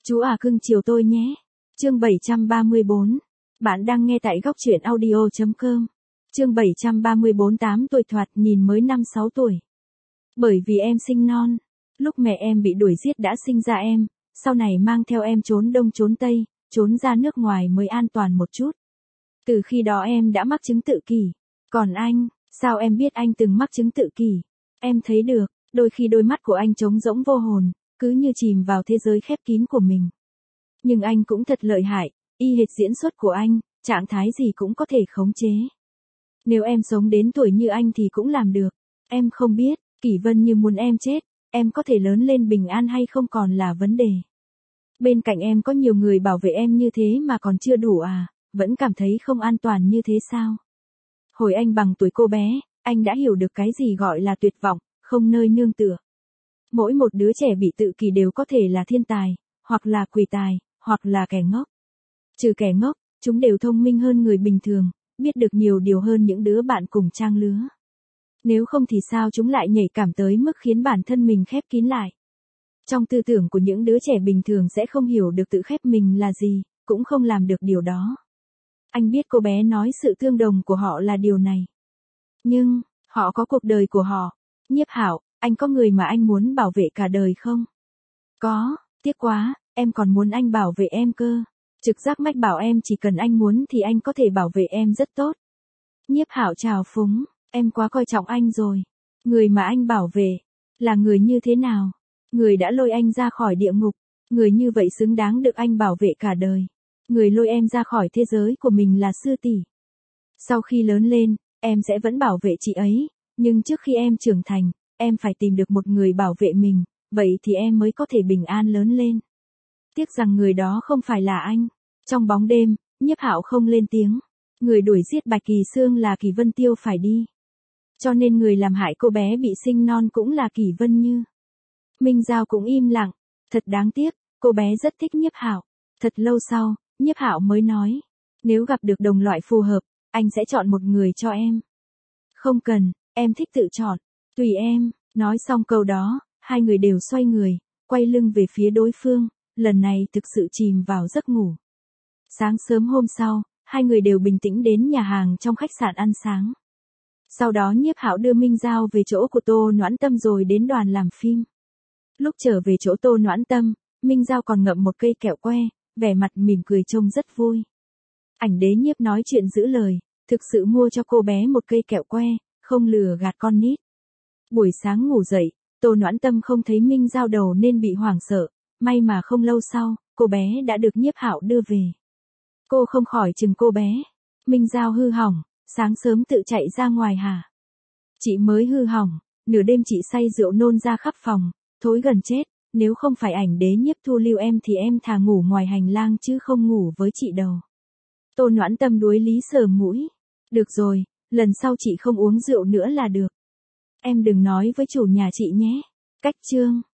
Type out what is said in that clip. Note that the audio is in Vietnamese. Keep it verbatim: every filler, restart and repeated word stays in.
Chú à cưng chiều tôi nhé. Chương bảy trăm ba mươi bốn. Bạn đang nghe tại góc truyện audio chấm com. Chương bảy trăm ba mươi bốn tám tuổi thoạt nhìn mới năm sáu tuổi. Bởi vì em sinh non. Lúc mẹ em bị đuổi giết đã sinh ra em, sau này mang theo em trốn đông trốn tây, trốn ra nước ngoài mới an toàn một chút. Từ khi đó em đã mắc chứng tự kỷ. Còn anh, sao em biết anh từng mắc chứng tự kỷ? Em thấy được, đôi khi đôi mắt của anh trống rỗng vô hồn, cứ như chìm vào thế giới khép kín của mình. Nhưng anh cũng thật lợi hại, y hệt diễn xuất của anh, trạng thái gì cũng có thể khống chế. Nếu em sống đến tuổi như anh thì cũng làm được. Em không biết, Kỷ Vân như muốn em chết, em có thể lớn lên bình an hay không còn là vấn đề. Bên cạnh em có nhiều người bảo vệ em như thế mà còn chưa đủ à, vẫn cảm thấy không an toàn như thế sao? Hồi anh bằng tuổi cô bé, anh đã hiểu được cái gì gọi là tuyệt vọng, không nơi nương tựa. Mỗi một đứa trẻ bị tự kỷ đều có thể là thiên tài, hoặc là quỷ tài, hoặc là kẻ ngốc. Trừ kẻ ngốc, chúng đều thông minh hơn người bình thường, biết được nhiều điều hơn những đứa bạn cùng trang lứa. Nếu không thì sao chúng lại nhạy cảm tới mức khiến bản thân mình khép kín lại. Trong tư tưởng của những đứa trẻ bình thường sẽ không hiểu được tự khép mình là gì, cũng không làm được điều đó. Anh biết cô bé nói sự tương đồng của họ là điều này. Nhưng, họ có cuộc đời của họ. Nhiếp Hảo, anh có người mà anh muốn bảo vệ cả đời không? Có, tiếc quá, em còn muốn anh bảo vệ em cơ. Trực giác mách bảo em chỉ cần anh muốn thì anh có thể bảo vệ em rất tốt. Nhiếp Hảo chào phúng, em quá coi trọng anh rồi. Người mà anh bảo vệ, là người như thế nào? Người đã lôi anh ra khỏi địa ngục, người như vậy xứng đáng được anh bảo vệ cả đời. Người lôi em ra khỏi thế giới của mình là sư tỷ. Sau khi lớn lên, em sẽ vẫn bảo vệ chị ấy, nhưng trước khi em trưởng thành, em phải tìm được một người bảo vệ mình, vậy thì em mới có thể bình an lớn lên. Tiếc rằng người đó không phải là anh. Trong bóng đêm, Nhiếp Hạo không lên tiếng. Người đuổi giết Bạch Kỳ Sương là Kỷ Vân Tiêu phải đi. Cho nên người làm hại cô bé bị sinh non cũng là Kỷ Vân Như. Minh Giao cũng im lặng, thật đáng tiếc, cô bé rất thích Nhiếp Hạo. Thật lâu sau, Nhiếp Hạo mới nói, nếu gặp được đồng loại phù hợp, anh sẽ chọn một người cho em. Không cần, em thích tự chọn, tùy em. Nói xong câu đó, hai người đều xoay người, quay lưng về phía đối phương, lần này thực sự chìm vào giấc ngủ. Sáng sớm hôm sau, hai người đều bình tĩnh đến nhà hàng trong khách sạn ăn sáng. Sau đó Nhiếp Hạo đưa Minh Giao về chỗ của Tô Noãn Tâm rồi đến đoàn làm phim. Lúc trở về chỗ Tô Noãn Tâm, Minh Giao còn ngậm một cây kẹo que, vẻ mặt mỉm cười trông rất vui. Ảnh Đế Nhiếp nói chuyện giữ lời, thực sự mua cho cô bé một cây kẹo que, không lừa gạt con nít. Buổi sáng ngủ dậy, Tô Noãn Tâm không thấy Minh Giao đầu nên bị hoảng sợ, may mà không lâu sau, cô bé đã được Nhiếp Hạo đưa về. Cô không khỏi chừng cô bé. Minh Giao hư hỏng, sáng sớm tự chạy ra ngoài hả? Chị mới hư hỏng, nửa đêm chị say rượu nôn ra khắp phòng, thối gần chết, nếu không phải Ảnh Đế Nhiếp thu lưu em thì em thà ngủ ngoài hành lang chứ không ngủ với chị đâu. Tô Noãn Tâm đuối lý sờ mũi. Được rồi, lần sau chị không uống rượu nữa là được. Em đừng nói với chủ nhà chị nhé. Cách chương.